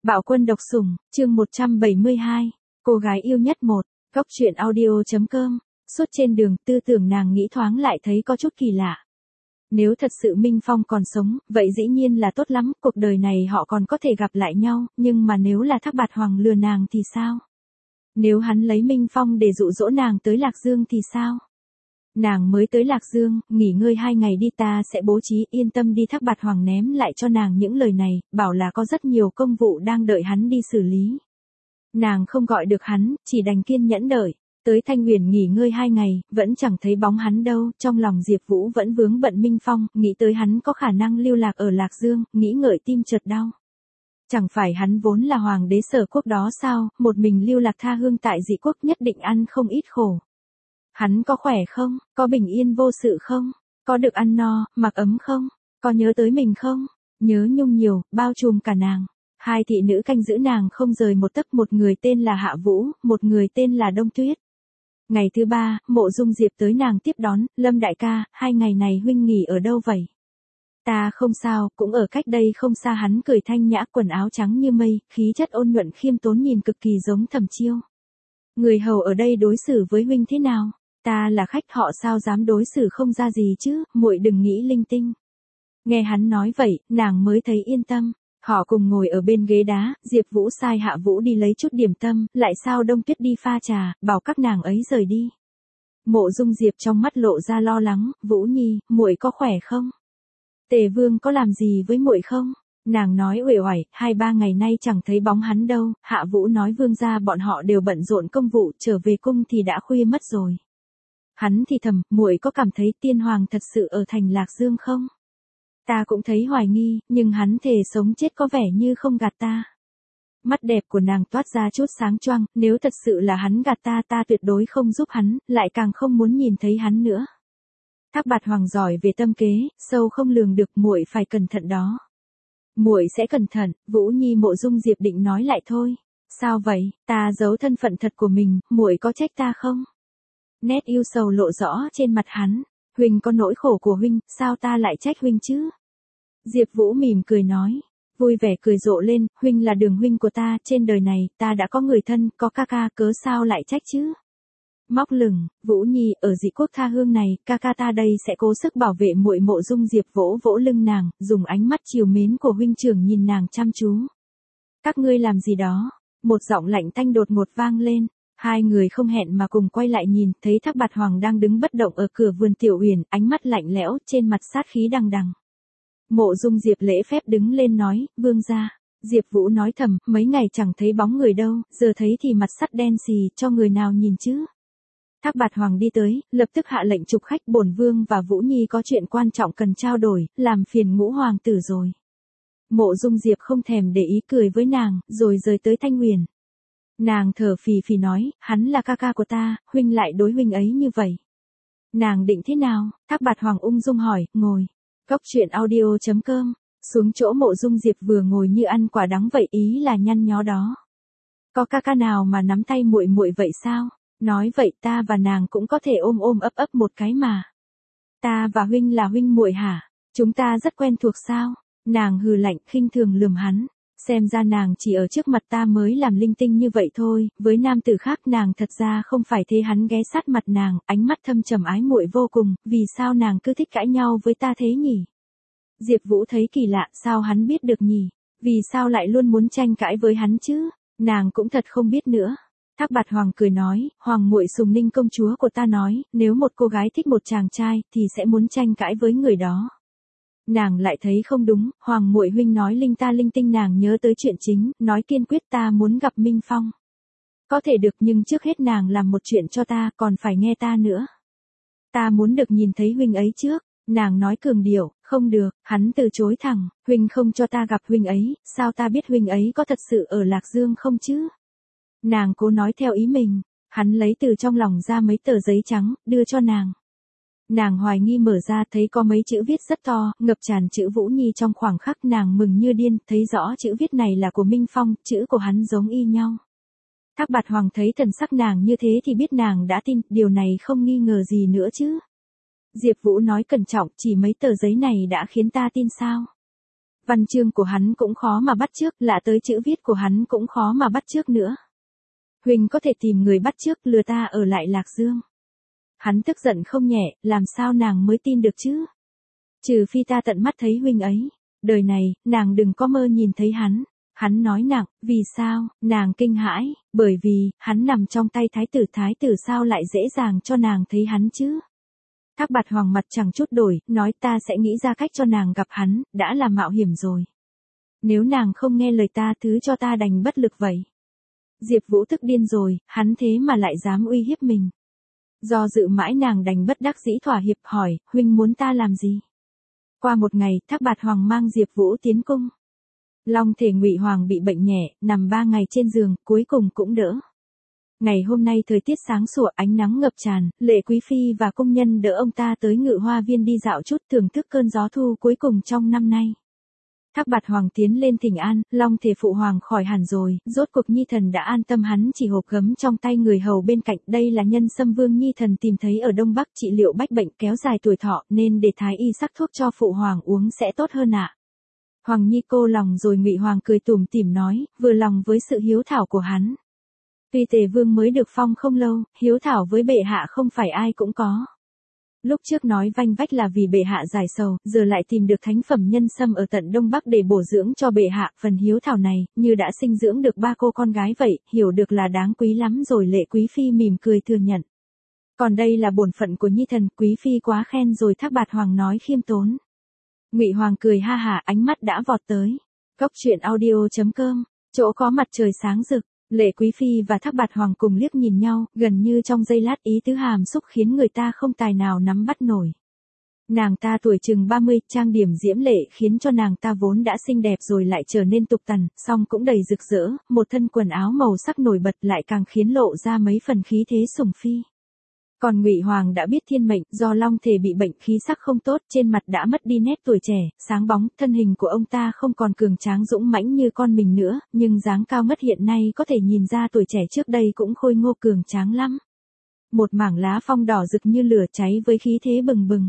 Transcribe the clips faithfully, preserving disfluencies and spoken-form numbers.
Bạo quân độc sủng, chương một trăm bảy mươi hai, cô gái yêu nhất một, góc truyện audio.com, suốt trên đường tư tưởng nàng nghĩ thoáng lại thấy có chút kỳ lạ. Nếu thật sự Minh Phong còn sống, vậy dĩ nhiên là tốt lắm, cuộc đời này họ còn có thể gặp lại nhau, nhưng mà nếu là Thác Bạt Hoàng lừa nàng thì sao? Nếu hắn lấy Minh Phong để dụ dỗ nàng tới Lạc Dương thì sao? Nàng mới tới Lạc Dương, nghỉ ngơi hai ngày đi, ta sẽ bố trí, yên tâm đi. Thác Bạt Hoàng ném lại cho nàng những lời này, bảo là có rất nhiều công vụ đang đợi hắn đi xử lý. Nàng không gọi được hắn, chỉ đành kiên nhẫn đợi. Tới Thanh Huyền nghỉ ngơi hai ngày, vẫn chẳng thấy bóng hắn đâu, trong lòng Diệp Vũ vẫn vướng bận Minh Phong, nghĩ tới hắn có khả năng lưu lạc ở Lạc Dương, nghĩ ngợi tim chợt đau. Chẳng phải hắn vốn là hoàng đế Sở Quốc đó sao, một mình lưu lạc tha hương tại dị quốc nhất định ăn không ít khổ. Hắn có khỏe không, có bình yên vô sự không, có được ăn no, mặc ấm không, có nhớ tới mình không, nhớ nhung nhiều, bao trùm cả nàng. Hai thị nữ canh giữ nàng không rời một tấc, một người tên là Hạ Vũ, một người tên là Đông Tuyết. Ngày thứ ba, Mộ Dung Diệp tới nàng tiếp đón, Lâm đại ca, hai ngày này huynh nghỉ ở đâu vậy? Ta không sao, cũng ở cách đây không xa. Hắn cười thanh nhã, quần áo trắng như mây, khí chất ôn nhuận khiêm tốn, nhìn cực kỳ giống Thẩm Chiêu. Người hầu ở đây đối xử với huynh thế nào? Ta là khách, họ sao dám đối xử không ra gì chứ, muội đừng nghĩ linh tinh. Nghe hắn nói vậy, nàng mới thấy yên tâm. Họ cùng ngồi ở bên ghế đá, Diệp Vũ sai Hạ Vũ đi lấy chút điểm tâm, lại sao Đông Tuyết đi pha trà, bảo các nàng ấy rời đi. Mộ Dung Diệp trong mắt lộ ra lo lắng, Vũ Nhi, muội có khỏe không? Tề Vương có làm gì với muội không? Nàng nói uể oải, hai ba ngày nay chẳng thấy bóng hắn đâu. Hạ Vũ nói vương gia bọn họ đều bận rộn công vụ, trở về cung thì đã khuya mất rồi. Hắn thì thầm, muội có cảm thấy tiên hoàng thật sự ở thành Lạc Dương không? Ta cũng thấy hoài nghi, nhưng hắn thề sống chết có vẻ như không gạt ta. Mắt đẹp của nàng toát ra chút sáng choang, nếu thật sự là hắn gạt ta, ta tuyệt đối không giúp hắn, lại càng không muốn nhìn thấy hắn nữa. Thác Bạt Hoàng giỏi về tâm kế, sâu không lường được, muội phải cẩn thận đó. Muội sẽ cẩn thận. Vũ Nhi. Mộ Dung Diệp định nói lại thôi. Sao vậy, ta giấu thân phận thật của mình, muội có trách ta không? Nét yêu sầu lộ rõ trên mặt hắn. Huynh có nỗi khổ của huynh, sao ta lại trách huynh chứ? Diệp Vũ mỉm cười nói, vui vẻ cười rộ lên, huynh là đường huynh của ta, trên đời này, ta đã có người thân, có ca ca, cớ sao lại trách chứ? Móc lửng, Vũ Nhi, ở dị quốc tha hương này, ca ca ta đây sẽ cố sức bảo vệ muội. Mộ Dung Diệp vỗ vỗ lưng nàng, dùng ánh mắt trìu mến của huynh trưởng nhìn nàng chăm chú. Các ngươi làm gì đó? Một giọng lạnh tanh đột ngột vang lên. Hai người không hẹn mà cùng quay lại nhìn, thấy Thác Bạt Hoàng đang đứng bất động ở cửa vườn Tiểu Uyển, ánh mắt lạnh lẽo, trên mặt sát khí đằng đằng. Mộ Dung Diệp lễ phép đứng lên nói, vương gia. Diệp Vũ nói thầm, mấy ngày chẳng thấy bóng người đâu, giờ thấy thì mặt sắt đen xì, cho người nào nhìn chứ? Thác Bạt Hoàng đi tới, lập tức hạ lệnh chụp khách, bổn vương và Vũ Nhi có chuyện quan trọng cần trao đổi, làm phiền Ngũ hoàng tử rồi. Mộ Dung Diệp không thèm để ý, cười với nàng, rồi rời tới Thanh Huyền. Nàng thở phì phì nói, hắn là ca ca của ta, huynh lại đối huynh ấy như vậy. Nàng định thế nào? Thác Bạt Hoàng ung dung hỏi, ngồi. Góc truyện audio.com, xuống chỗ Mộ Dung Diệp vừa ngồi như ăn quả đắng vậy, ý là nhăn nhó đó. Có ca ca nào mà nắm tay muội muội vậy sao? Nói vậy ta và nàng cũng có thể ôm ôm ấp ấp một cái mà. Ta và huynh là huynh muội hả? Chúng ta rất quen thuộc sao? Nàng hừ lạnh, khinh thường lườm hắn. Xem ra nàng chỉ ở trước mặt ta mới làm linh tinh như vậy thôi, với nam tử khác nàng thật ra không phải thế. Hắn ghé sát mặt nàng, ánh mắt thâm trầm ái muội vô cùng, vì sao nàng cứ thích cãi nhau với ta thế nhỉ? Diệp Vũ thấy kỳ lạ, sao hắn biết được nhỉ? Vì sao lại luôn muốn tranh cãi với hắn chứ? Nàng cũng thật không biết nữa. Thác Bạt Hoàng cười nói, hoàng muội Sùng Ninh công chúa của ta nói, nếu một cô gái thích một chàng trai, thì sẽ muốn tranh cãi với người đó. Nàng lại thấy không đúng, hoàng muội huynh nói linh ta linh tinh, nàng nhớ tới chuyện chính, nói kiên quyết, ta muốn gặp Minh Phong. Có thể được, nhưng trước hết nàng làm một chuyện cho ta, còn phải nghe ta nữa. Ta muốn được nhìn thấy huynh ấy trước. Nàng nói cường điệu, không được. Hắn từ chối thẳng, huynh không cho ta gặp huynh ấy, sao ta biết huynh ấy có thật sự ở Lạc Dương không chứ? Nàng cố nói theo ý mình. Hắn lấy từ trong lòng ra mấy tờ giấy trắng, đưa cho nàng. Nàng hoài nghi mở ra, thấy có mấy chữ viết rất to, ngập tràn chữ Vũ Nhi. Trong khoảng khắc nàng mừng như điên, thấy rõ chữ viết này là của Minh Phong, chữ của hắn giống y nhau. Thác Bạt Hoàng thấy thần sắc nàng như thế thì biết nàng đã tin, điều này không nghi ngờ gì nữa chứ. Diệp Vũ nói cẩn trọng, chỉ mấy tờ giấy này đã khiến ta tin sao? Văn chương của hắn cũng khó mà bắt chước, lạ tới chữ viết của hắn cũng khó mà bắt chước nữa. Huynh có thể tìm người bắt chước lừa ta ở lại Lạc Dương. Hắn tức giận không nhẹ, làm sao nàng mới tin được chứ? Trừ phi ta tận mắt thấy huynh ấy. Đời này, nàng đừng có mơ nhìn thấy hắn. Hắn nói nặng, vì sao, nàng kinh hãi, bởi vì, hắn nằm trong tay thái tử, thái tử sao lại dễ dàng cho nàng thấy hắn chứ? Thác Bạt Hoàng mặt chẳng chút đổi, nói ta sẽ nghĩ ra cách cho nàng gặp hắn, đã là mạo hiểm rồi. Nếu nàng không nghe lời ta thứ cho ta đành bất lực vậy. Diệp Vũ tức điên rồi, hắn thế mà lại dám uy hiếp mình. Do dự mãi nàng đành bất đắc dĩ thỏa hiệp hỏi, huynh muốn ta làm gì? Qua một ngày, Thác Bạt Hoàng mang Diệp Vũ tiến cung. Long thể Ngụy Hoàng bị bệnh nhẹ, nằm ba ngày trên giường, cuối cùng cũng đỡ. Ngày hôm nay thời tiết sáng sủa, ánh nắng ngập tràn, Lệ Quý Phi và công nhân đỡ ông ta tới Ngự Hoa Viên đi dạo chút thưởng thức cơn gió thu cuối cùng trong năm nay. Thác Bạt Hoàng tiến lên thỉnh an, Long thể phụ hoàng khỏi hẳn rồi, rốt cuộc Nhi thần đã an tâm. Hắn chỉ hộp gấm trong tay người hầu bên cạnh, đây là nhân sâm vương Nhi thần tìm thấy ở Đông Bắc trị liệu bách bệnh kéo dài tuổi thọ, nên để thái y sắc thuốc cho phụ hoàng uống sẽ tốt hơn ạ. Hoàng Nhi cô lòng rồi. Ngụy Hoàng cười tủm tỉm nói, vừa lòng với sự hiếu thảo của hắn. Tuy Tề Vương mới được phong không lâu, hiếu thảo với bệ hạ không phải ai cũng có. Lúc trước nói vanh vách là vì bệ hạ giải sầu, giờ lại tìm được thánh phẩm nhân sâm ở tận Đông Bắc để bổ dưỡng cho bệ hạ, phần hiếu thảo này, như đã sinh dưỡng được ba cô con gái vậy, hiểu được là đáng quý lắm rồi. Lệ Quý Phi mỉm cười thừa nhận. Còn đây là bổn phận của Nhi thần, Quý Phi quá khen rồi. Thác Bạt Hoàng nói khiêm tốn. Ngụy Hoàng cười ha hả, ánh mắt đã vọt tới. Góc truyện audio chấm com, chỗ có mặt trời sáng rực. Lệ Quý Phi và Thác Bạt Hoàng cùng liếc nhìn nhau, gần như trong giây lát ý tứ hàm xúc khiến người ta không tài nào nắm bắt nổi. Nàng ta tuổi chừng ba mươi, trang điểm diễm lệ khiến cho nàng ta vốn đã xinh đẹp rồi lại trở nên tục tằn, song cũng đầy rực rỡ, một thân quần áo màu sắc nổi bật lại càng khiến lộ ra mấy phần khí thế sủng phi. Còn Ngụy Hoàng đã biết thiên mệnh, do Long thể bị bệnh khí sắc không tốt, trên mặt đã mất đi nét tuổi trẻ, sáng bóng, thân hình của ông ta không còn cường tráng dũng mãnh như con mình nữa, nhưng dáng cao mất hiện nay có thể nhìn ra tuổi trẻ trước đây cũng khôi ngô cường tráng lắm. Một mảng lá phong đỏ rực như lửa cháy với khí thế bừng bừng.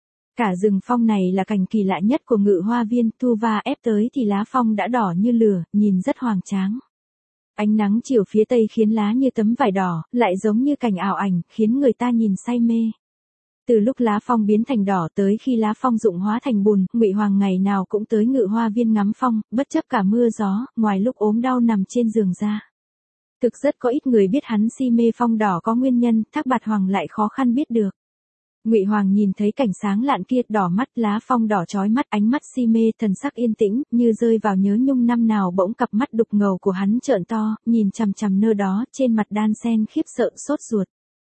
Cả rừng phong này là cảnh kỳ lạ nhất của Ngự Hoa Viên, thu va ép tới thì lá phong đã đỏ như lửa, nhìn rất hoành tráng. Ánh nắng chiều phía tây khiến lá như tấm vải đỏ, lại giống như cảnh ảo ảnh, khiến người ta nhìn say mê. Từ lúc lá phong biến thành đỏ tới khi lá phong rụng hóa thành bùn, Ngụy Hoàng ngày nào cũng tới Ngự Hoa Viên ngắm phong, bất chấp cả mưa gió, ngoài lúc ốm đau nằm trên giường ra. Thực rất có ít người biết hắn si mê phong đỏ có nguyên nhân, Thác Bạt Hoàng lại khó khăn biết được. Ngụy Hoàng nhìn thấy cảnh sáng lạn kia, đỏ mắt, lá phong đỏ chói mắt, ánh mắt si mê, thần sắc yên tĩnh, như rơi vào nhớ nhung năm nào. Bỗng cặp mắt đục ngầu của hắn trợn to, nhìn chằm chằm nơi đó, trên mặt đan sen khiếp sợ sốt ruột.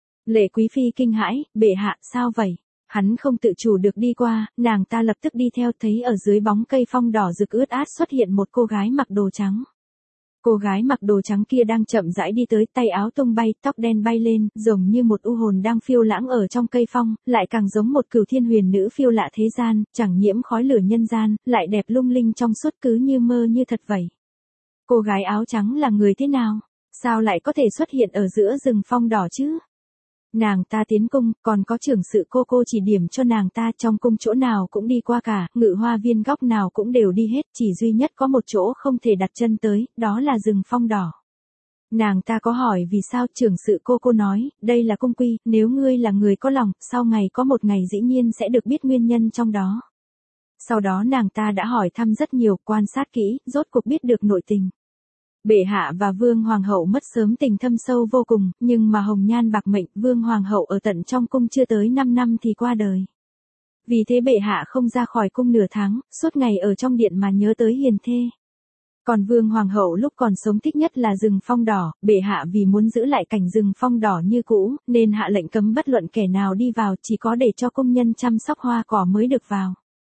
Lệ Quý Phi kinh hãi, bệ hạ, sao vậy? Hắn không tự chủ được đi qua, nàng ta lập tức đi theo, thấy ở dưới bóng cây phong đỏ rực ướt át xuất hiện một cô gái mặc đồ trắng. Cô gái mặc đồ trắng kia đang chậm rãi đi tới, tay áo tung bay, tóc đen bay lên, giống như một u hồn đang phiêu lãng ở trong cây phong, lại càng giống một cửu thiên huyền nữ phiêu lạ thế gian, chẳng nhiễm khói lửa nhân gian, lại đẹp lung linh trong suốt cứ như mơ như thật vậy. Cô gái áo trắng là người thế nào? Sao lại có thể xuất hiện ở giữa rừng phong đỏ chứ? Nàng ta tiến cung, còn có trưởng sự cô cô chỉ điểm cho nàng ta, trong cung chỗ nào cũng đi qua cả, Ngự Hoa Viên góc nào cũng đều đi hết, chỉ duy nhất có một chỗ không thể đặt chân tới, đó là rừng phong đỏ. Nàng ta có hỏi vì sao, trưởng sự cô cô nói, đây là cung quy, nếu ngươi là người có lòng, sau ngày có một ngày dĩ nhiên sẽ được biết nguyên nhân trong đó. Sau đó nàng ta đã hỏi thăm rất nhiều, quan sát kỹ, rốt cuộc biết được nội tình. Bệ hạ và Vương Hoàng hậu mất sớm tình thâm sâu vô cùng, nhưng mà hồng nhan bạc mệnh, Vương Hoàng hậu ở tận trong cung chưa tới năm năm thì qua đời. Vì thế bệ hạ không ra khỏi cung nửa tháng, suốt ngày ở trong điện mà nhớ tới hiền thê. Còn Vương Hoàng hậu lúc còn sống thích nhất là rừng phong đỏ, bệ hạ vì muốn giữ lại cảnh rừng phong đỏ như cũ, nên hạ lệnh cấm bất luận kẻ nào đi vào, chỉ có để cho công nhân chăm sóc hoa cỏ mới được vào.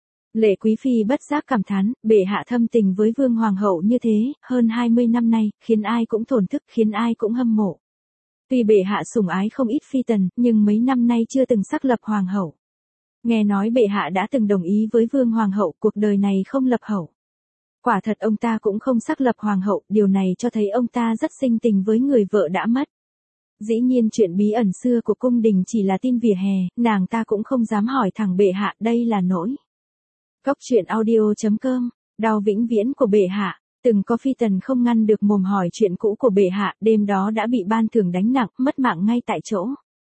Lệ Quý Phi bất giác cảm thán, bệ hạ thâm tình với Vương Hoàng hậu như thế, hơn hai mươi năm nay, khiến ai cũng thổn thức, khiến ai cũng hâm mộ. Tuy bệ hạ sủng ái không ít phi tần, nhưng mấy năm nay chưa từng xác lập hoàng hậu. Nghe nói bệ hạ đã từng đồng ý với Vương Hoàng hậu, cuộc đời này không lập hậu. Quả thật ông ta cũng không xác lập hoàng hậu, điều này cho thấy ông ta rất sinh tình với người vợ đã mất. Dĩ nhiên chuyện bí ẩn xưa của cung đình chỉ là tin vỉa hè, nàng ta cũng không dám hỏi thẳng bệ hạ, đây là nỗi. Góc truyện audio chấm com Đau vĩnh viễn của bệ hạ. Từng có phi tần không ngăn được mồm hỏi chuyện cũ của bệ hạ, đêm đó đã bị ban thưởng đánh nặng, mất mạng ngay tại chỗ.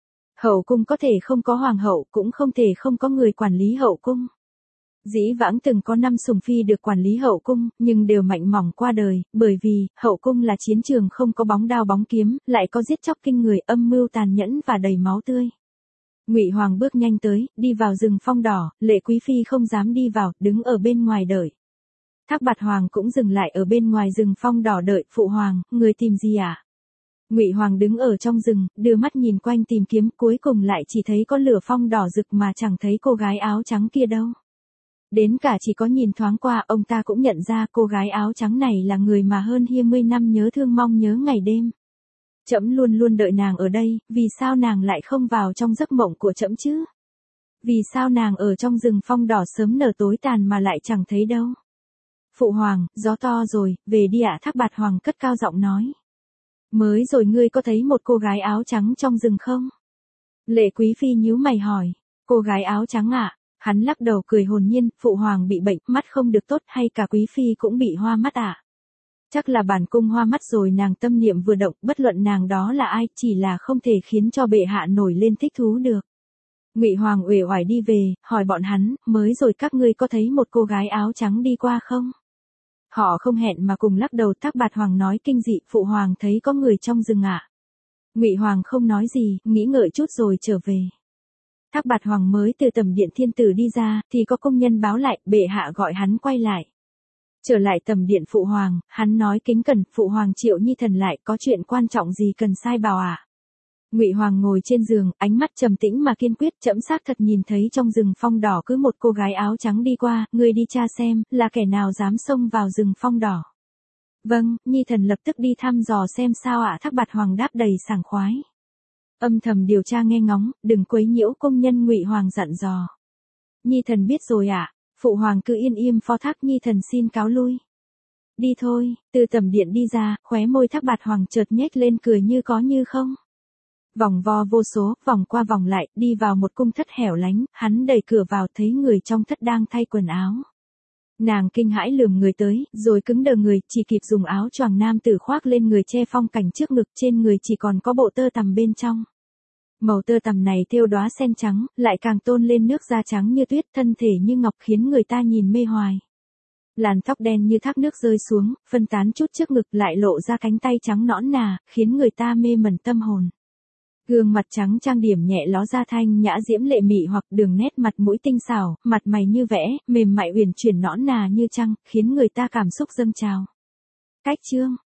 Hậu cung có thể không có hoàng hậu, cũng không thể không có người quản lý hậu cung. Dĩ vãng từng có năm sùng phi được quản lý hậu cung, nhưng đều mạnh mỏng qua đời, bởi vì, hậu cung là chiến trường không có bóng đao bóng kiếm, lại có giết chóc kinh người, âm mưu tàn nhẫn và đầy máu tươi. Ngụy Hoàng bước nhanh tới, đi vào rừng phong đỏ, Lệ Quý Phi không dám đi vào, đứng ở bên ngoài đợi. Thác Bạt Hoàng cũng dừng lại ở bên ngoài rừng phong đỏ đợi, phụ hoàng, người tìm gì à? Ngụy Hoàng đứng ở trong rừng, đưa mắt nhìn quanh tìm kiếm, cuối cùng lại chỉ thấy có lửa phong đỏ rực mà chẳng thấy cô gái áo trắng kia đâu. Đến cả chỉ có nhìn thoáng qua, ông ta cũng nhận ra cô gái áo trắng này là người mà hơn hai mươi năm nhớ thương mong nhớ ngày đêm. Trẫm luôn luôn đợi nàng ở đây, vì sao nàng lại không vào trong giấc mộng của trẫm chứ? Vì sao nàng ở trong rừng phong đỏ sớm nở tối tàn mà lại chẳng thấy đâu? Phụ hoàng, gió to rồi, về đi ạ. Thác Bạt Hoàng cất cao giọng nói. Mới rồi ngươi có thấy một cô gái áo trắng trong rừng không? Lệ Quý Phi nhíu mày hỏi. Cô gái áo trắng ạ? Hắn lắc đầu cười hồn nhiên, phụ hoàng bị bệnh, mắt không được tốt, hay cả Quý Phi cũng bị hoa mắt ạ? Chắc là bản cung hoa mắt rồi. Nàng tâm niệm vừa động, bất luận nàng đó là ai, chỉ là không thể khiến cho bệ hạ nổi lên thích thú được. Ngụy Hoàng uể oải đi về, hỏi bọn hắn, mới rồi các ngươi có thấy một cô gái áo trắng đi qua không? Họ không hẹn mà cùng lắc đầu. Thác Bạt Hoàng nói kinh dị, phụ hoàng thấy có người trong rừng ạ. Ngụy Hoàng không nói gì, nghĩ ngợi chút rồi trở về. Thác Bạt Hoàng mới từ tầm điện thiên tử đi ra, thì có công nhân báo lại, bệ hạ gọi hắn quay lại. Trở lại tầm điện phụ hoàng, hắn nói kính cẩn, phụ hoàng triệu nhi thần lại, có chuyện quan trọng gì cần sai bảo ạ? Ngụy Hoàng ngồi trên giường, ánh mắt trầm tĩnh mà kiên quyết, trẫm xác thật nhìn thấy trong rừng phong đỏ cứ một cô gái áo trắng đi qua, ngươi đi tra xem, là kẻ nào dám xông vào rừng phong đỏ. Vâng, nhi thần lập tức đi thăm dò xem sao ạ. Thác Bạt Hoàng đáp đầy sảng khoái. Âm thầm điều tra nghe ngóng, đừng quấy nhiễu công nhân. Ngụy Hoàng dặn dò. Nhi thần biết rồi ạ. Phụ hoàng cứ yên im phó thác, nhi thần xin cáo lui. Đi thôi. Từ tầm điện đi ra, khóe môi Thác Bạt Hoàng chợt nhếch lên cười như có như không. Vòng vo vô số, vòng qua vòng lại, đi vào một cung thất hẻo lánh, hắn đẩy cửa vào thấy người trong thất đang thay quần áo. Nàng kinh hãi lườm người tới, rồi cứng đờ người, chỉ kịp dùng áo choàng nam tử khoác lên người che phong cảnh trước ngực, trên người chỉ còn có bộ tơ tằm bên trong. Màu tơ tằm này thêu đóa sen trắng, lại càng tôn lên nước da trắng như tuyết, thân thể như ngọc khiến người ta nhìn mê hoài. Làn tóc đen như thác nước rơi xuống, phân tán chút trước ngực lại lộ ra cánh tay trắng nõn nà, khiến người ta mê mẩn tâm hồn. Gương mặt trắng trang điểm nhẹ ló ra thanh nhã diễm lệ mị hoặc đường nét mặt mũi tinh xảo, mặt mày như vẽ, mềm mại uyển chuyển nõn nà như trăng, khiến người ta cảm xúc dâng trào. Cách chương